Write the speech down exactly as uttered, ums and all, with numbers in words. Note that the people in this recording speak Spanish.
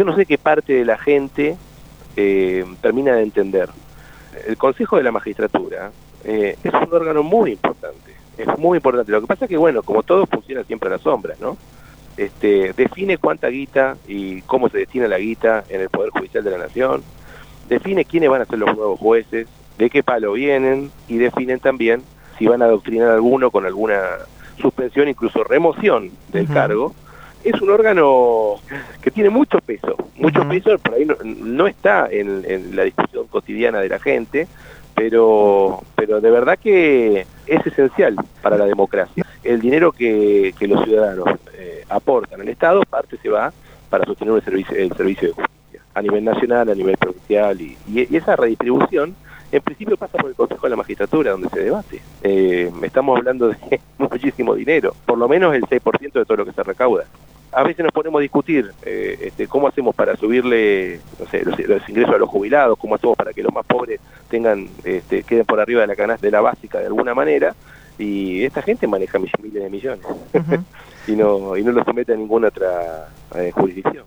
yo no sé qué parte de la gente eh, termina de entender. El Consejo de la Magistratura eh, es un órgano muy importante, es muy importante. Lo que pasa es que, bueno, como todo funciona siempre a la sombra, ¿no? Este, define cuánta guita y cómo se destina la guita en el Poder Judicial de la Nación, define quiénes van a ser los nuevos jueces, de qué palo vienen, y definen también si van a adoctrinar a alguno con alguna suspensión, incluso remoción del uh-huh. cargo. Es un órgano que tiene mucho peso, mucho uh-huh. peso, por ahí no, no está en, en la discusión cotidiana de la gente, pero, pero de verdad que es esencial para la democracia. El dinero que, que los ciudadanos eh, aportan al Estado, parte se va para sostener el servicio, el servicio de justicia, a nivel nacional, a nivel provincial, y, y esa redistribución en principio pasa por el Consejo de la Magistratura, donde se debate. Eh, estamos hablando de muchísimo dinero, por lo menos el seis por ciento de todo lo que se recauda. A veces nos ponemos a discutir eh, este, cómo hacemos para subirle, no sé, los, los ingresos a los jubilados, cómo hacemos para que los más pobres tengan, este, queden por arriba de la canasta de la básica de alguna manera, y esta gente maneja miles de millones uh-huh. y no y no lo somete a ninguna otra eh, jurisdicción.